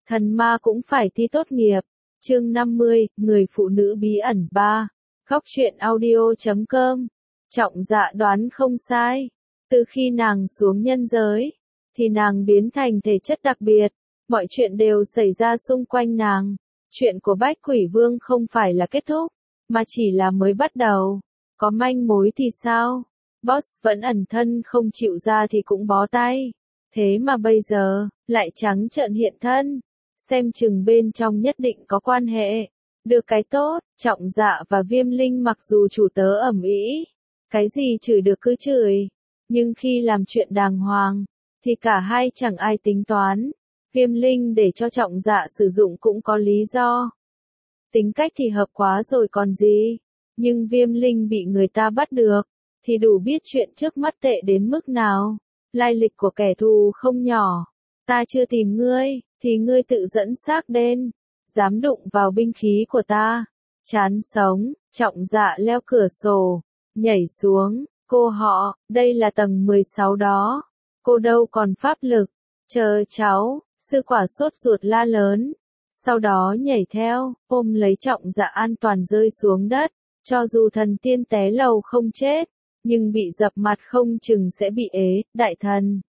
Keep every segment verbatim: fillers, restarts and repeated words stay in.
Thần ma cũng phải thi tốt nghiệp. Chương năm mươi, Người phụ nữ bí ẩn ba. Góc truyện audio chấm com. Trọng Dạ đoán không sai. Từ khi nàng xuống nhân giới, thì nàng biến thành thể chất đặc biệt. Mọi chuyện đều xảy ra xung quanh nàng. Chuyện của Bách Quỷ Vương không phải là kết thúc, mà chỉ là mới bắt đầu. Có manh mối thì sao? Boss vẫn ẩn thân không chịu ra thì cũng bó tay. Thế mà bây giờ, lại trắng trợn hiện thân. Xem chừng bên trong nhất định có quan hệ. Được cái tốt, Trọng Dạ và Viêm Linh mặc dù chủ tớ ầm ĩ, cái gì chửi được cứ chửi, nhưng khi làm chuyện đàng hoàng, thì cả hai chẳng ai tính toán. Viêm Linh để cho Trọng Dạ sử dụng cũng có lý do. Tính cách thì hợp quá rồi còn gì. Nhưng Viêm Linh bị người ta bắt được, thì đủ biết chuyện trước mắt tệ đến mức nào. Lai lịch của kẻ thù không nhỏ. Ta chưa tìm ngươi, thì ngươi tự dẫn xác đến. Dám đụng vào binh khí của ta. Chán sống, Trọng Dạ leo cửa sổ, nhảy xuống. Cô họ, đây là tầng mười sáu đó. Cô đâu còn pháp lực. Chờ cháu, sư quả sốt ruột la lớn. Sau đó nhảy theo, ôm lấy Trọng Dạ an toàn rơi xuống đất. Cho dù thần tiên té lầu không chết, nhưng bị dập mặt không chừng sẽ bị ế, đại thần.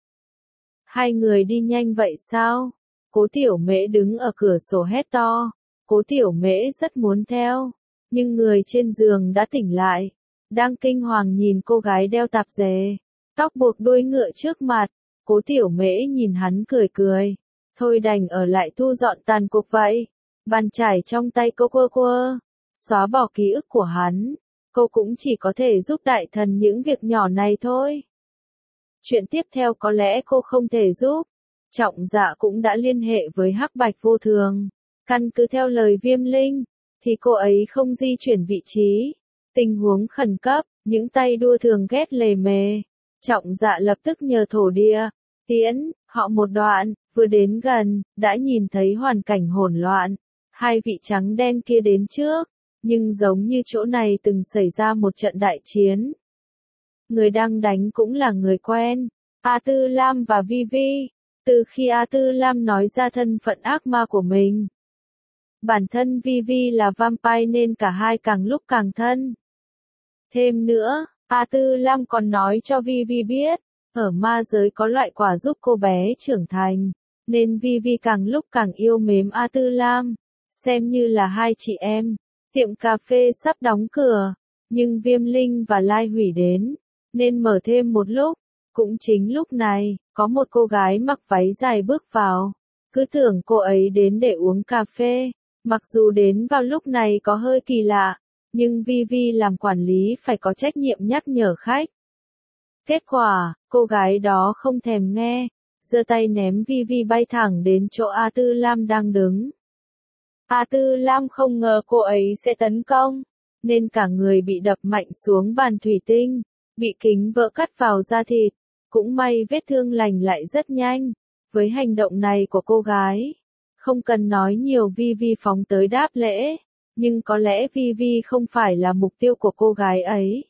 Hai người đi nhanh vậy sao? Cố Tiểu Mễ đứng ở cửa sổ hét to. Cố Tiểu Mễ rất muốn theo, nhưng người trên giường đã tỉnh lại. Đang kinh hoàng nhìn cô gái đeo tạp dề, tóc buộc đuôi ngựa trước mặt. Cố Tiểu Mễ nhìn hắn cười cười. Thôi đành ở lại thu dọn tàn cuộc vậy. Bàn chải trong tay cô quơ quơ, xóa bỏ ký ức của hắn. Cô cũng chỉ có thể giúp đại thần những việc nhỏ này thôi. Chuyện tiếp theo có lẽ cô không thể giúp. Trọng Dạ cũng đã liên hệ với Hắc Bạch Vô Thường. Căn cứ theo lời Viêm Linh, thì cô ấy không di chuyển vị trí. Tình huống khẩn cấp, những tay đua thường ghét lề mề. Trọng Dạ lập tức nhờ thổ địa tiến họ một đoạn, vừa đến gần, đã nhìn thấy hoàn cảnh hỗn loạn. Hai vị trắng đen kia đến trước, nhưng giống như chỗ này từng xảy ra một trận đại chiến. Người đang đánh cũng là người quen, A Tư Lam và Vi Vi. Từ khi A Tư Lam nói ra thân phận ác ma của mình, bản thân Vi Vi là vampire nên cả hai càng lúc càng thân. Thêm nữa, A Tư Lam còn nói cho Vi Vi biết, ở ma giới có loại quả giúp cô bé trưởng thành, nên Vi Vi càng lúc càng yêu mến A Tư Lam, xem như là hai chị em. Tiệm cà phê sắp đóng cửa, nhưng Viêm Linh và Lai Hủy đến, nên mở thêm một lúc. Cũng chính lúc này, có một cô gái mặc váy dài bước vào. Cứ tưởng cô ấy đến để uống cà phê, mặc dù đến vào lúc này có hơi kỳ lạ, nhưng Vi Vi làm quản lý phải có trách nhiệm nhắc nhở khách. Kết quả, cô gái đó không thèm nghe, giơ tay ném Vi Vi bay thẳng đến chỗ A Tư Lam đang đứng. A Tư Lam không ngờ cô ấy sẽ tấn công, nên cả người bị đập mạnh xuống bàn thủy tinh, bị kính vỡ cắt vào da thịt. Cũng may vết thương lành lại rất nhanh. Với hành động này của cô gái, không cần nói nhiều Vi Vi phóng tới đáp lễ, nhưng có lẽ Vi Vi không phải là mục tiêu của cô gái ấy.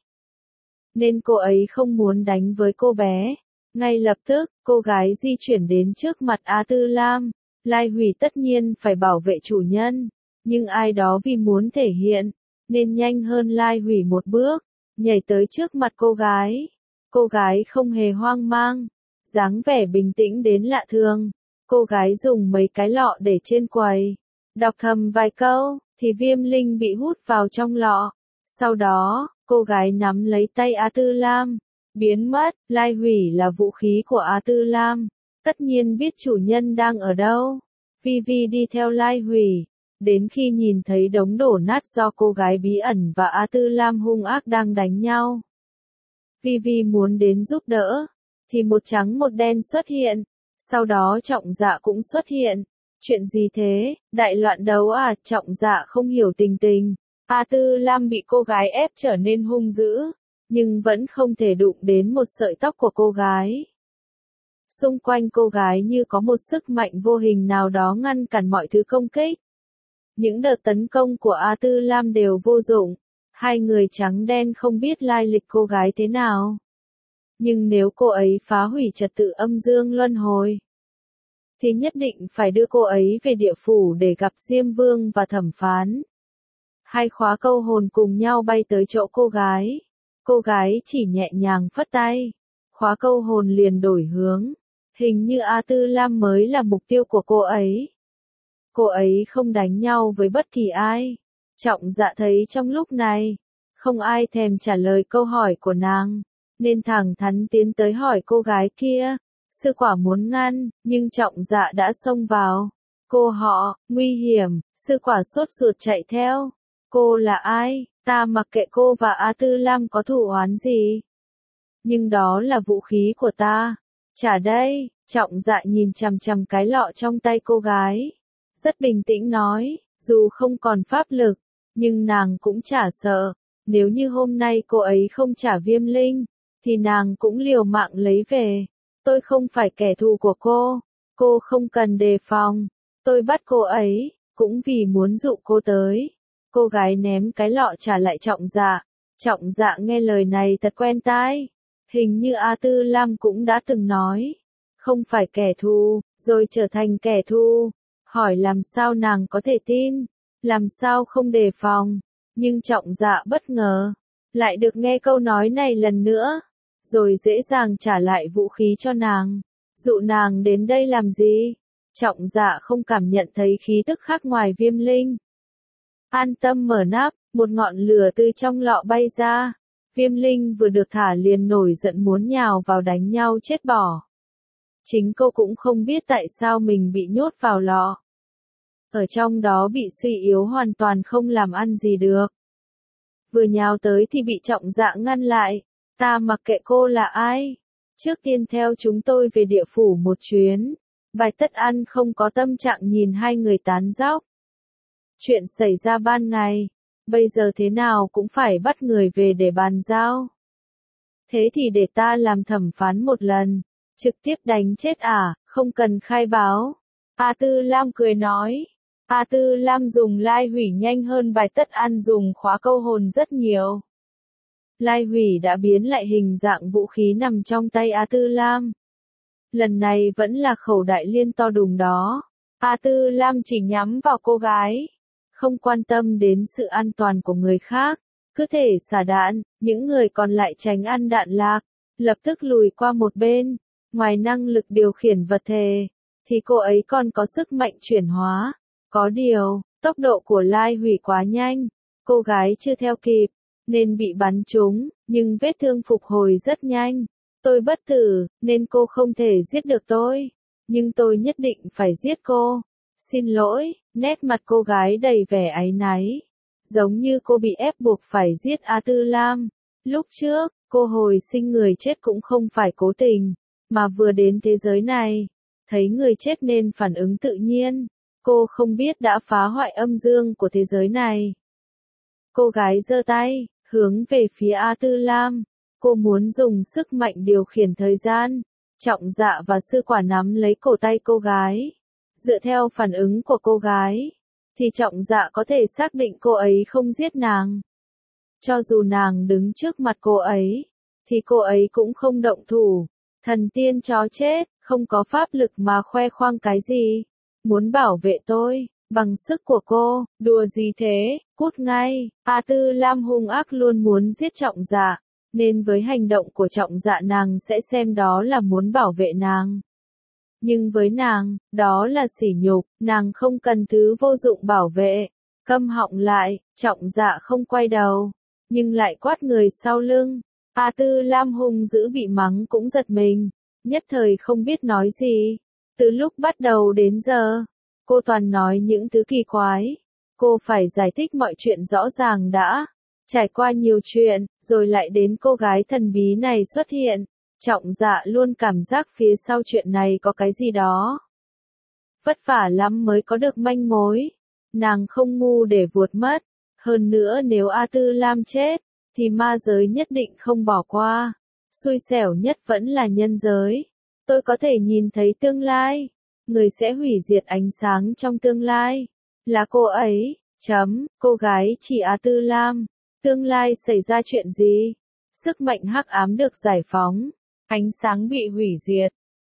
Nên cô ấy không muốn đánh với cô bé. Ngay lập tức, cô gái di chuyển đến trước mặt A Tư Lam. Lai Hủy tất nhiên phải bảo vệ chủ nhân, nhưng ai đó vì muốn thể hiện, nên nhanh hơn Lai Hủy một bước, nhảy tới trước mặt cô gái. Cô gái không hề hoang mang, dáng vẻ bình tĩnh đến lạ thường. Cô gái dùng mấy cái lọ để trên quầy, đọc thầm vài câu, thì Viêm Linh bị hút vào trong lọ. Sau đó, cô gái nắm lấy tay A Tư Lam, biến mất. Lai Hủy là vũ khí của A Tư Lam, tất nhiên biết chủ nhân đang ở đâu. Vi Vi đi theo Lai Hủy, đến khi nhìn thấy đống đổ nát do cô gái bí ẩn và A Tư Lam hung ác đang đánh nhau. Vi Vi muốn đến giúp đỡ, thì một trắng một đen xuất hiện, sau đó Trọng Dạ cũng xuất hiện. Chuyện gì thế, đại loạn đấu à? Trọng Dạ không hiểu tình tình. A Tư Lam bị cô gái ép trở nên hung dữ, nhưng vẫn không thể đụng đến một sợi tóc của cô gái. Xung quanh cô gái như có một sức mạnh vô hình nào đó ngăn cản mọi thứ công kích. Những đợt tấn công của A Tư Lam đều vô dụng. Hai người trắng đen không biết lai lịch cô gái thế nào. Nhưng nếu cô ấy phá hủy trật tự âm dương luân hồi, thì nhất định phải đưa cô ấy về địa phủ để gặp Diêm Vương và thẩm phán. Hai khóa câu hồn cùng nhau bay tới chỗ cô gái. Cô gái chỉ nhẹ nhàng phất tay. Khóa câu hồn liền đổi hướng. Hình như A Tư Lam mới là mục tiêu của cô ấy. Cô ấy không đánh nhau với bất kỳ ai. Trọng Dạ thấy trong lúc này, không ai thèm trả lời câu hỏi của nàng, nên thẳng thắn tiến tới hỏi cô gái kia. Sư quả muốn ngăn, nhưng Trọng Dạ đã xông vào. Cô họ, nguy hiểm, sư quả sốt ruột chạy theo. Cô là ai? Ta mặc kệ cô và A Tư Lam có thù oán gì. Nhưng đó là vũ khí của ta. Trả đây, Trọng Dạ nhìn chằm chằm cái lọ trong tay cô gái. Rất bình tĩnh nói, dù không còn pháp lực, nhưng nàng cũng chả sợ. Nếu như hôm nay cô ấy không trả Viêm Linh, thì nàng cũng liều mạng lấy về. Tôi không phải kẻ thù của cô, cô không cần đề phòng. Tôi bắt cô ấy, cũng vì muốn dụ cô tới. Cô gái ném cái lọ trả lại Trọng Dạ. Trọng Dạ nghe lời này thật quen tai. Hình như A Tư Lam cũng đã từng nói, không phải kẻ thù, rồi trở thành kẻ thù. Hỏi làm sao nàng có thể tin, làm sao không đề phòng. Nhưng Trọng Dạ bất ngờ, lại được nghe câu nói này lần nữa, rồi dễ dàng trả lại vũ khí cho nàng. Dụ nàng đến đây làm gì? Trọng Dạ không cảm nhận thấy khí tức khác ngoài Viêm Linh. An tâm mở nắp, một ngọn lửa từ trong lọ bay ra. Viêm Linh vừa được thả liền nổi giận muốn nhào vào đánh nhau chết bỏ. Chính cô cũng không biết tại sao mình bị nhốt vào lọ. Ở trong đó bị suy yếu hoàn toàn không làm ăn gì được. Vừa nhào tới thì bị Trọng Dạ ngăn lại. Ta mặc kệ cô là ai. Trước tiên theo chúng tôi về địa phủ một chuyến. Bạch Tất Ăn không có tâm trạng nhìn hai người tán dóc. Chuyện xảy ra ban ngày, bây giờ thế nào cũng phải bắt người về để bàn giao. Thế thì để ta làm thẩm phán một lần, trực tiếp đánh chết à, không cần khai báo. A Tư Lam cười nói. A Tư Lam dùng lai hủy nhanh hơn Bạch Tất Ăn dùng khóa câu hồn rất nhiều. Lai hủy đã biến lại hình dạng vũ khí nằm trong tay A Tư Lam. Lần này vẫn là khẩu đại liên to đùng đó. A Tư Lam chỉ nhắm vào cô gái, không quan tâm đến sự an toàn của người khác, cứ thể xả đạn. Những người còn lại tránh ăn đạn lạc, lập tức lùi qua một bên. Ngoài năng lực điều khiển vật thể, thì cô ấy còn có sức mạnh chuyển hóa. Có điều, tốc độ của lai hủy quá nhanh, cô gái chưa theo kịp, nên bị bắn trúng, nhưng vết thương phục hồi rất nhanh. Tôi bất tử, nên cô không thể giết được tôi, nhưng tôi nhất định phải giết cô. Xin lỗi, nét mặt cô gái đầy vẻ áy náy, giống như cô bị ép buộc phải giết A Tư Lam. Lúc trước, cô hồi sinh người chết cũng không phải cố tình, mà vừa đến thế giới này, thấy người chết nên phản ứng tự nhiên. Cô không biết đã phá hoại âm dương của thế giới này. Cô gái giơ tay, hướng về phía A Tư Lam. Cô muốn dùng sức mạnh điều khiển thời gian. Trọng Dạ và Sư Quả nắm lấy cổ tay cô gái. Dựa theo phản ứng của cô gái, thì Trọng Dạ có thể xác định cô ấy không giết nàng. Cho dù nàng đứng trước mặt cô ấy, thì cô ấy cũng không động thủ. Thần tiên chó chết, không có pháp lực mà khoe khoang cái gì. Muốn bảo vệ tôi, bằng sức của cô, đùa gì thế, cút ngay. A Tư Lam hung ác luôn muốn giết Trọng Dạ, nên với hành động của Trọng Dạ nàng sẽ xem đó là muốn bảo vệ nàng. Nhưng với nàng, đó là sỉ nhục, nàng không cần thứ vô dụng bảo vệ. Câm họng lại, Trọng Dạ không quay đầu, nhưng lại quát người sau lưng. A Tư Lam hung dữ bị mắng cũng giật mình, nhất thời không biết nói gì. Từ lúc bắt đầu đến giờ, cô toàn nói những thứ kỳ quái. Cô phải giải thích mọi chuyện rõ ràng đã. Trải qua nhiều chuyện, rồi lại đến cô gái thần bí này xuất hiện. Trọng Dạ luôn cảm giác phía sau chuyện này có cái gì đó. Vất vả lắm mới có được manh mối. Nàng không ngu để vuột mất. Hơn nữa nếu A Tư Lam chết, thì ma giới nhất định không bỏ qua. Xui xẻo nhất vẫn là nhân giới. Tôi có thể nhìn thấy tương lai. Người sẽ hủy diệt ánh sáng trong tương lai. Là cô ấy. Chấm, cô gái chỉ A Tư Lam. Tương lai xảy ra chuyện gì? Sức mạnh hắc ám được giải phóng. Ánh sáng bị hủy diệt.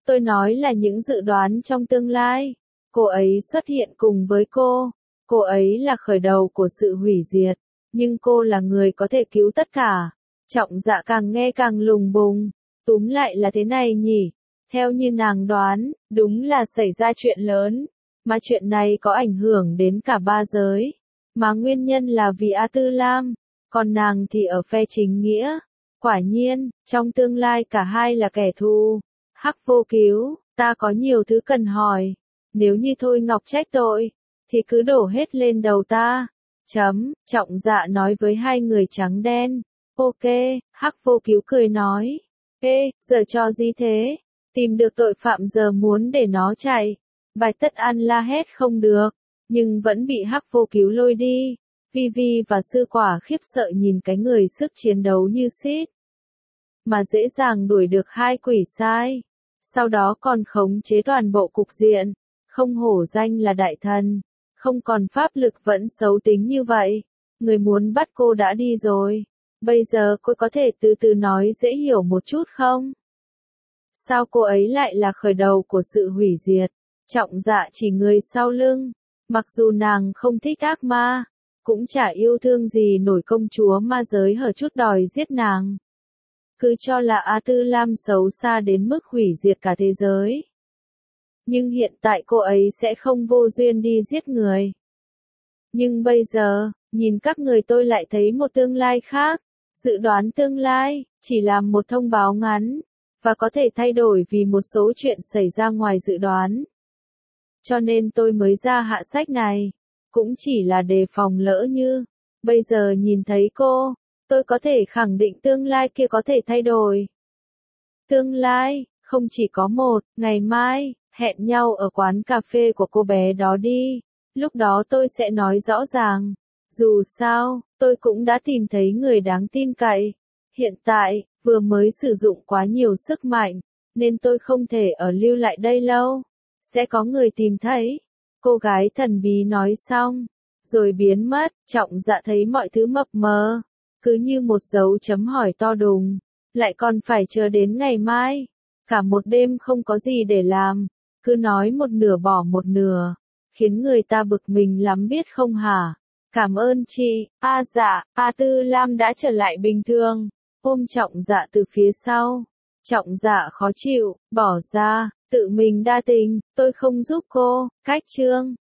Tôi nói là những dự đoán trong tương lai. Cô ấy xuất hiện cùng với cô. Cô ấy là khởi đầu của sự hủy diệt. Nhưng cô là người có thể cứu tất cả. Trọng Dạ càng nghe càng lùng bùng. Túm lại là thế này nhỉ. Theo như nàng đoán, đúng là xảy ra chuyện lớn. Mà chuyện này có ảnh hưởng đến cả ba giới. Mà nguyên nhân là vì A Tư Lam. Còn nàng thì ở phe chính nghĩa. Quả nhiên, trong tương lai cả hai là kẻ thù. Hắc Vô Cứu, ta có nhiều thứ cần hỏi. Nếu như Thôi Ngọc trách tội, thì cứ đổ hết lên đầu ta. Chấm, Trọng Dạ nói với hai người trắng đen. Ok, Hắc Vô Cứu cười nói. Ê, giờ cho gì thế? Tìm được tội phạm giờ muốn để nó chạy. Bạch Tất An la hét không được, nhưng vẫn bị Hắc Vô Cứu lôi đi. Vi Vi và Sư Quả khiếp sợ nhìn cái người sức chiến đấu như Sít. Mà dễ dàng đuổi được hai quỷ sai. Sau đó còn khống chế toàn bộ cục diện. Không hổ danh là đại thần. Không còn pháp lực vẫn xấu tính như vậy. Người muốn bắt cô đã đi rồi. Bây giờ cô có thể từ từ nói dễ hiểu một chút không? Sao cô ấy lại là khởi đầu của sự hủy diệt? Trọng Dạ chỉ người sau lưng. Mặc dù nàng không thích ác ma, cũng chả yêu thương gì nổi công chúa ma giới hở chút đòi giết nàng. Cứ cho là A Tư Lam xấu xa đến mức hủy diệt cả thế giới. Nhưng hiện tại cô ấy sẽ không vô duyên đi giết người. Nhưng bây giờ, nhìn các người tôi lại thấy một tương lai khác. Dự đoán tương lai, chỉ là một thông báo ngắn, và có thể thay đổi vì một số chuyện xảy ra ngoài dự đoán. Cho nên tôi mới ra hạ sách này, cũng chỉ là đề phòng lỡ như, bây giờ nhìn thấy cô, tôi có thể khẳng định tương lai kia có thể thay đổi. Tương lai, không chỉ có một, ngày mai, hẹn nhau ở quán cà phê của cô bé đó đi, lúc đó tôi sẽ nói rõ ràng. Dù sao, tôi cũng đã tìm thấy người đáng tin cậy. Hiện tại, vừa mới sử dụng quá nhiều sức mạnh, nên tôi không thể ở lưu lại đây lâu. Sẽ có người tìm thấy. Cô gái thần bí nói xong, rồi biến mất. Trọng Dạ thấy mọi thứ mập mờ, cứ như một dấu chấm hỏi to đùng. Lại còn phải chờ đến ngày mai. Cả một đêm không có gì để làm, cứ nói một nửa bỏ một nửa, khiến người ta bực mình lắm biết không hả? Cảm ơn chị. A Dạ, A Tư Lam đã trở lại bình thường. Ôm Trọng Dạ từ phía sau. Trọng Dạ khó chịu, bỏ ra, tự mình đa tình, tôi không giúp cô. Cách chương